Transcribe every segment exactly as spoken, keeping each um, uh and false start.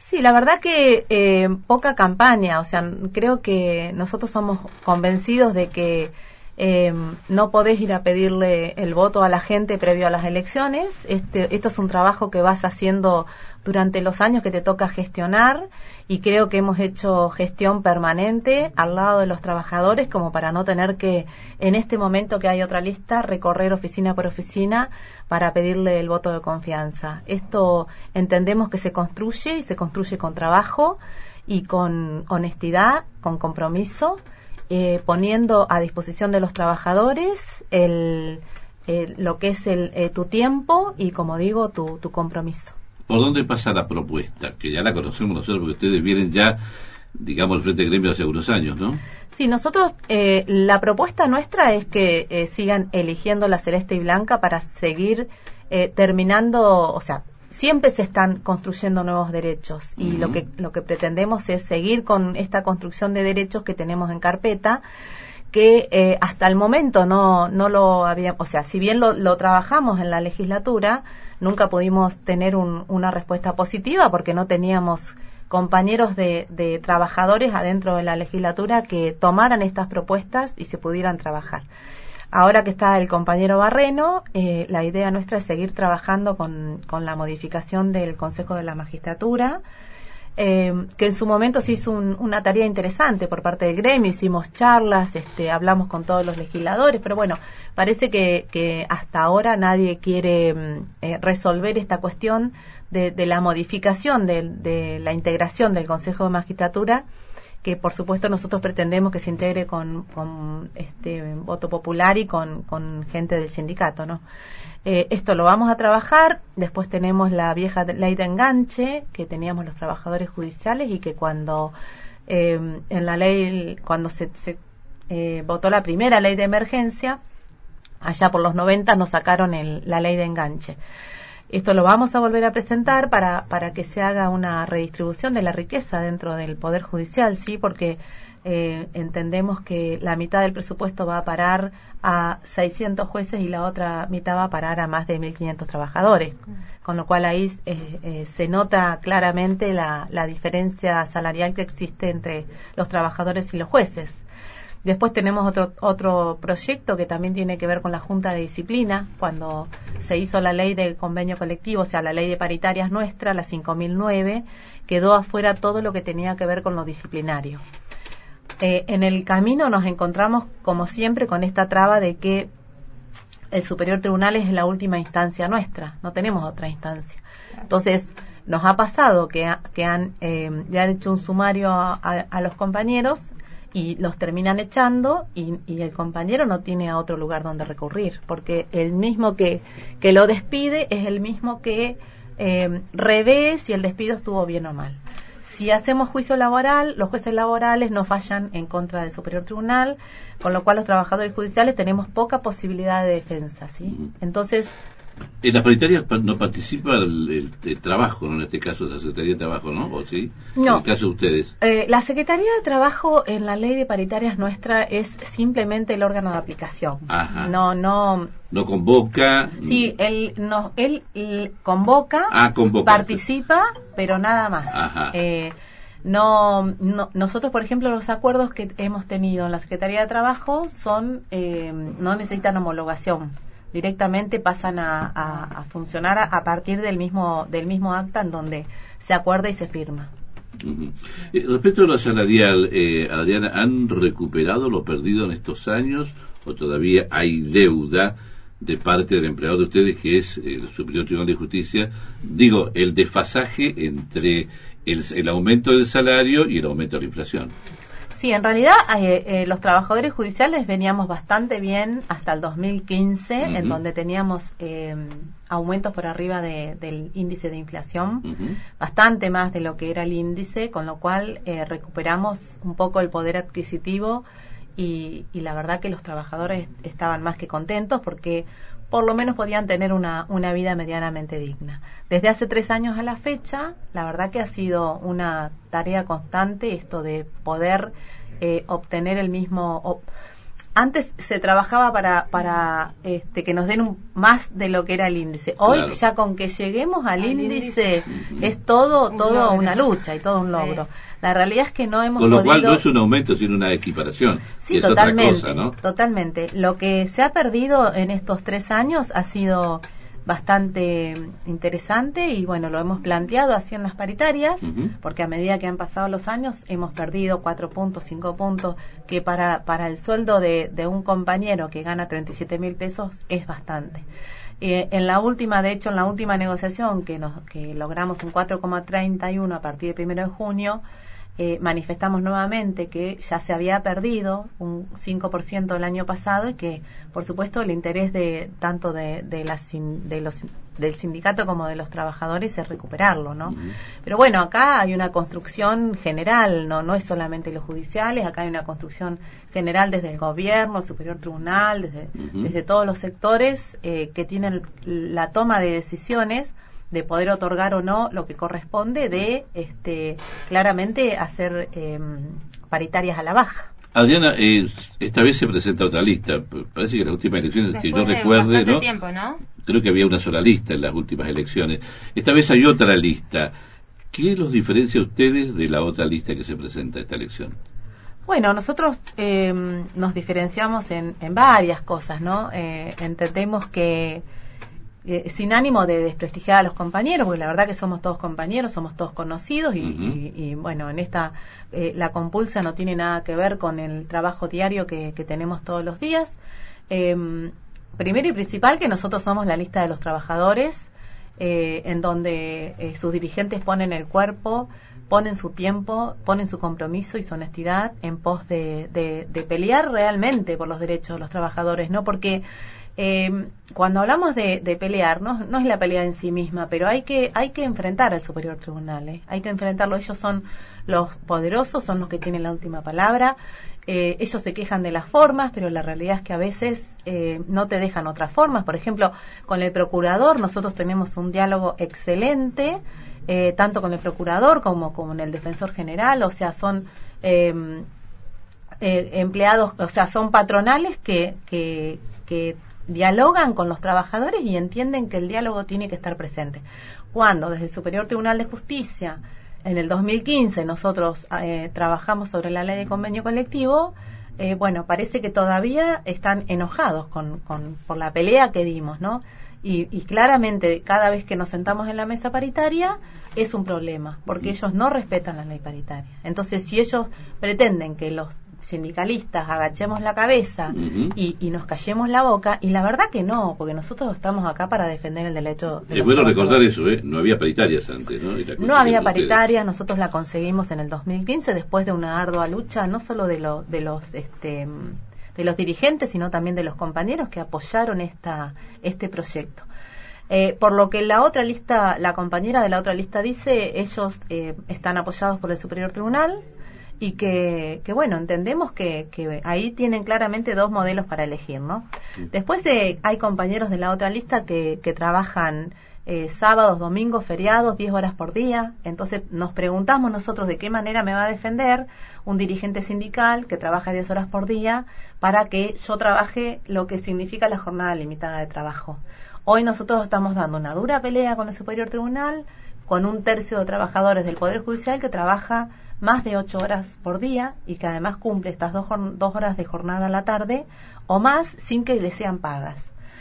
Sí, la verdad que eh, poca campaña, o sea, creo que nosotros somos convencidos de que eh, no podés ir a pedirle el voto a la gente previo a las elecciones. Este, esto es un trabajo que vas haciendo durante los años que te toca gestionar, y creo que hemos hecho gestión permanente al lado de los trabajadores como para no tener que, en este momento que hay otra lista, recorrer oficina por oficina para pedirle el voto de confianza. Esto entendemos que se construye y se construye con trabajo y con honestidad, con compromiso, eh, poniendo a disposición de los trabajadores el, el, lo que es el, eh, tu tiempo y, como digo, tu, tu compromiso. ¿Por dónde pasa la propuesta? Que ya la conocemos nosotros, porque ustedes vienen ya, digamos, al frente de gremio hace algunos años, ¿no? Sí, nosotros, eh, la propuesta nuestra es que eh, sigan eligiendo la celeste y blanca para seguir eh, terminando, o sea, siempre se están construyendo nuevos derechos, y uh-huh. lo que lo que pretendemos es seguir con esta construcción de derechos que tenemos en carpeta, que eh, hasta el momento no no lo habíamos, o sea, si bien lo, lo trabajamos en la legislatura, nunca pudimos tener un, una respuesta positiva porque no teníamos compañeros de, de trabajadores adentro de la legislatura que tomaran estas propuestas y se pudieran trabajar. Ahora que está el compañero Barreno, eh, la idea nuestra es seguir trabajando con, con la modificación del Consejo de la Magistratura, eh, que en su momento se hizo un, una tarea interesante por parte del gremio, hicimos charlas, este, hablamos con todos los legisladores, pero bueno, parece que, que hasta ahora nadie quiere eh, resolver esta cuestión de, de la modificación de, de la integración del Consejo de Magistratura, que por supuesto nosotros pretendemos que se integre con, con este voto popular y con, con gente del sindicato, ¿no? Eh, esto lo vamos a trabajar. Después tenemos la vieja ley de enganche que teníamos los trabajadores judiciales, y que cuando eh, en la ley, cuando se, se eh, votó la primera ley de emergencia, allá por los noventa, nos sacaron el, la ley de enganche. Esto lo vamos a volver a presentar para, para que se haga una redistribución de la riqueza dentro del Poder Judicial, sí, porque eh, entendemos que la mitad del presupuesto va a parar a seiscientos jueces y la otra mitad va a parar a más de mil quinientos trabajadores, con lo cual ahí eh, eh, se nota claramente la, la diferencia salarial que existe entre los trabajadores y los jueces. Después tenemos otro otro proyecto que también tiene que ver con la Junta de Disciplina. Cuando se hizo la ley de convenio colectivo, o sea, la ley de paritarias nuestra, la cinco mil nueve, quedó afuera todo lo que tenía que ver con lo disciplinario. Eh, en el camino nos encontramos, como siempre, con esta traba de que el Superior Tribunal es la última instancia nuestra, no tenemos otra instancia. Entonces, nos ha pasado que, ha, que han, eh, le han hecho un sumario a, a, a los compañeros y los terminan echando, y, y el compañero no tiene a otro lugar donde recurrir, porque el mismo que, que lo despide es el mismo que eh, revé si el despido estuvo bien o mal. Si hacemos juicio laboral, los jueces laborales no fallan en contra del Superior Tribunal, con lo cual los trabajadores judiciales tenemos poca posibilidad de defensa, ¿sí? Entonces, en las paritarias no participa el, el, el trabajo, ¿no? En este caso la Secretaría de Trabajo, ¿no? ¿O sí? No. En el caso de ustedes. Eh, la Secretaría de Trabajo en la ley de paritarias nuestra es simplemente el órgano de aplicación. Ajá. No, no. No convoca. Sí, él, no, él, él convoca, ah, convoca, participa, pero nada más. Ajá. Eh, no, no, nosotros, por ejemplo, los acuerdos que hemos tenido en la Secretaría de Trabajo son, eh, no necesitan homologación. Directamente pasan a, a, a funcionar a, a partir del mismo del mismo acta en donde se acuerda y se firma. Uh-huh. Eh, respecto a lo salarial, eh, Adriana, ¿han recuperado lo perdido en estos años o todavía hay deuda de parte del empleador de ustedes, que es el Superior Tribunal de Justicia? Digo, el desfasaje entre el, el aumento del salario y el aumento de la inflación. Sí, en realidad eh, eh, los trabajadores judiciales veníamos bastante bien hasta el dos mil quince, uh-huh. en donde teníamos eh, aumentos por arriba de, del índice de inflación, uh-huh. bastante más de lo que era el índice, con lo cual eh, recuperamos un poco el poder adquisitivo, y, y la verdad que los trabajadores estaban más que contentos porque por lo menos podían tener una, una vida medianamente digna. Desde hace tres años a la fecha, la verdad que ha sido una tarea constante esto de poder eh, obtener el mismo... Ob- antes se trabajaba para para este que nos den un, más de lo que era el índice. Hoy claro. ya con que lleguemos al, al índice, índice es todo, todo logro. Una lucha y todo un logro. Sí. La realidad es que no hemos Con lo podido... cual no es un aumento, sino una equiparación. Sí, es totalmente, otra cosa, ¿no? Totalmente. Lo que se ha perdido en estos tres años ha sido bastante interesante y bueno, lo hemos planteado así en las paritarias, uh-huh. porque a medida que han pasado los años hemos perdido cuatro puntos, cinco puntos, que para para el sueldo de, de un compañero que gana treinta y siete mil pesos es bastante. Eh, en la última, de hecho, en la última negociación que nos que logramos un cuatro coma treinta y uno a partir del primero de junio, Eh, manifestamos nuevamente que ya se había perdido un cinco por ciento el año pasado y que, por supuesto, el interés de tanto de, de, la, de los, del sindicato como de los trabajadores es recuperarlo, ¿no? Uh-huh. Pero bueno, acá hay una construcción general, no no es solamente los judiciales, acá hay una construcción general desde el gobierno, el Superior Tribunal, desde, uh-huh. desde todos los sectores eh, que tienen la toma de decisiones de poder otorgar o no lo que corresponde, de este claramente hacer eh, paritarias a la baja. Adriana, eh, esta vez se presenta otra lista. Parece que las últimas elecciones Después que yo recuerde, ¿no? Tiempo, ¿no? Creo que había una sola lista en las últimas elecciones. Esta vez hay otra lista. ¿Qué los diferencia a ustedes de la otra lista que se presenta esta elección? Bueno, nosotros eh, nos diferenciamos en, en varias cosas, ¿no? Eh, entendemos que Eh, sin ánimo de desprestigiar a los compañeros, porque la verdad que somos todos compañeros, somos todos conocidos y, uh-huh. y, y bueno, en esta eh, la compulsa no tiene nada que ver con el trabajo diario que, que tenemos todos los días. Eh, primero y principal que nosotros somos la lista de los trabajadores, eh, en donde eh, sus dirigentes ponen el cuerpo, ponen su tiempo, ponen su compromiso y su honestidad en pos de, de, de pelear realmente por los derechos de los trabajadores, ¿no? Porque Eh, cuando hablamos de, de pelear, no, no es la pelea en sí misma, pero hay que hay que enfrentar al Superior Tribunal, ¿eh? Hay que enfrentarlo. Ellos son los poderosos, son los que tienen la última palabra. Eh, ellos se quejan de las formas, pero la realidad es que a veces eh, no te dejan otras formas. Por ejemplo, con el procurador nosotros tenemos un diálogo excelente, eh, tanto con el procurador como con el defensor general. O sea, son eh, eh, empleados, o sea, son patronales que que que dialogan con los trabajadores y entienden que el diálogo tiene que estar presente. Cuando desde el Superior Tribunal de Justicia, en el dos mil quince, nosotros eh, trabajamos sobre la ley de convenio colectivo, eh, bueno, parece que todavía están enojados con, con por la pelea que dimos, ¿no? Y, y claramente cada vez que nos sentamos en la mesa paritaria es un problema, porque ellos no respetan la ley paritaria. Entonces, si ellos pretenden que los sindicalistas agachemos la cabeza uh-huh. y, y nos callemos la boca, y la verdad que no, porque nosotros estamos acá para defender el derecho de es bueno recordar eso, ¿eh? No había paritarias antes, ¿no? No había paritarias, nosotros la conseguimos en el dos mil quince después de una ardua lucha, no solo de, lo, de los este de los dirigentes, sino también de los compañeros que apoyaron esta este proyecto. Eh, por lo que la otra lista, la compañera de la otra lista dice, ellos eh, están apoyados por el Superior Tribunal, y que, que bueno, entendemos que, que ahí tienen claramente dos modelos para elegir, ¿no? Sí. Después de, hay compañeros de la otra lista que, que trabajan eh, sábados, domingos, feriados, diez horas por día. Entonces nos preguntamos nosotros de qué manera me va a defender un dirigente sindical que trabaja diez horas por día para que yo trabaje lo que significa la jornada limitada de trabajo. Hoy nosotros estamos dando una dura pelea con el Superior Tribunal, con un tercio de trabajadores del Poder Judicial que trabaja más de ocho horas por día y que además cumple estas dos, dos horas de jornada a la tarde o más sin que le sean pagas.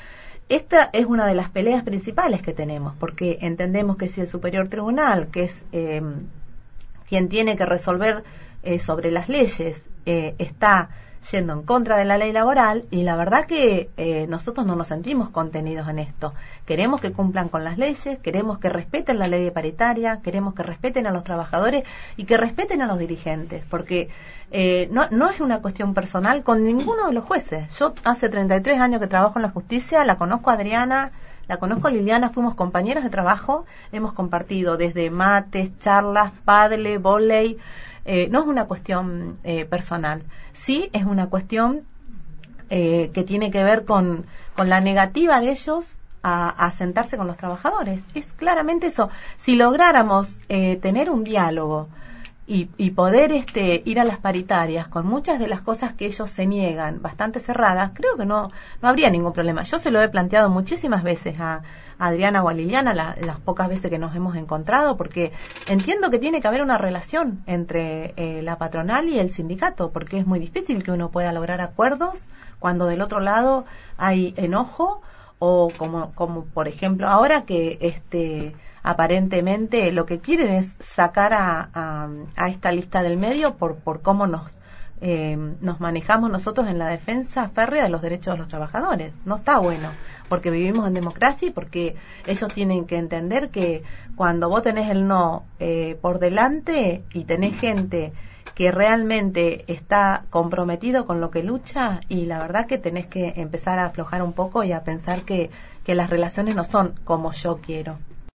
Esta es una de las peleas principales que tenemos, porque entendemos que si el Superior Tribunal, que es eh, quien tiene que resolver eh, sobre las leyes, eh, está yendo en contra de la ley laboral, y la verdad que eh, nosotros no nos sentimos contenidos en esto. Queremos que cumplan con las leyes, queremos que respeten la ley de paritaria, queremos que respeten a los trabajadores y que respeten a los dirigentes, porque eh, no, no es una cuestión personal con ninguno de los jueces. Yo hace treinta y tres años que trabajo en la justicia, la conozco a Adriana, la conozco a Liliana, fuimos compañeras de trabajo, hemos compartido desde mates, charlas, pádel, vóley. Eh, no es una cuestión eh, personal, sí es una cuestión eh, que tiene que ver con, con la negativa de ellos a, a sentarse con los trabajadores. Es claramente eso. Si lográramos eh, tener un diálogo y, y poder este, ir a las paritarias con muchas de las cosas que ellos se niegan, bastante cerradas, creo que no, no habría ningún problema. Yo se lo he planteado muchísimas veces a, a Adriana o a Liliana, la, las pocas veces que nos hemos encontrado, porque entiendo que tiene que haber una relación entre eh, la patronal y el sindicato, porque es muy difícil que uno pueda lograr acuerdos cuando del otro lado hay enojo, o como, como por ejemplo ahora que este aparentemente lo que quieren es sacar a, a, a esta lista del medio por, por cómo nos eh, nos manejamos nosotros en la defensa férrea de los derechos de los trabajadores. No está bueno, porque vivimos en democracia y porque ellos tienen que entender que cuando vos tenés el no eh, por delante y tenés gente que realmente está comprometido con lo que lucha, y la verdad que tenés que empezar a aflojar un poco y a pensar que, que las relaciones no son como yo quiero.